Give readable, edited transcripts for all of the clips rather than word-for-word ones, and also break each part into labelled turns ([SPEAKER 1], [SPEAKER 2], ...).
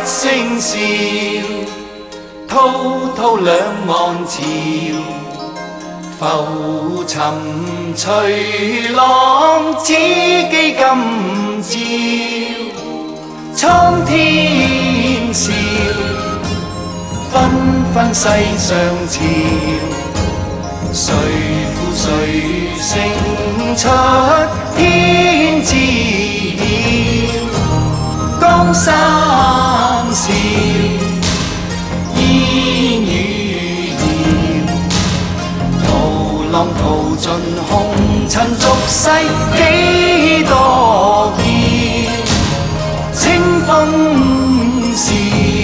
[SPEAKER 1] 聲笑，滔滔兩岸潮，浮沉隨浪，此際今朝，蒼天笑，紛紛世上潮，誰負誰勝出天知曉，江山笑，煙雨遙，濤浪淘盡紅塵俗世幾多嬌，清風笑，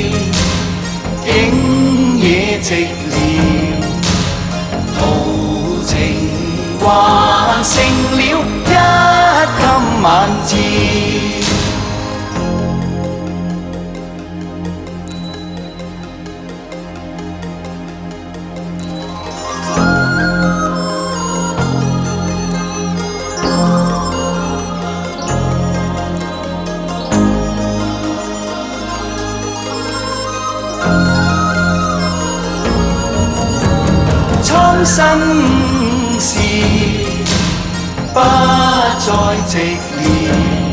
[SPEAKER 1] 景野寂寥，豪情還剩了一襟晚照。蒼生事，不再寂寥。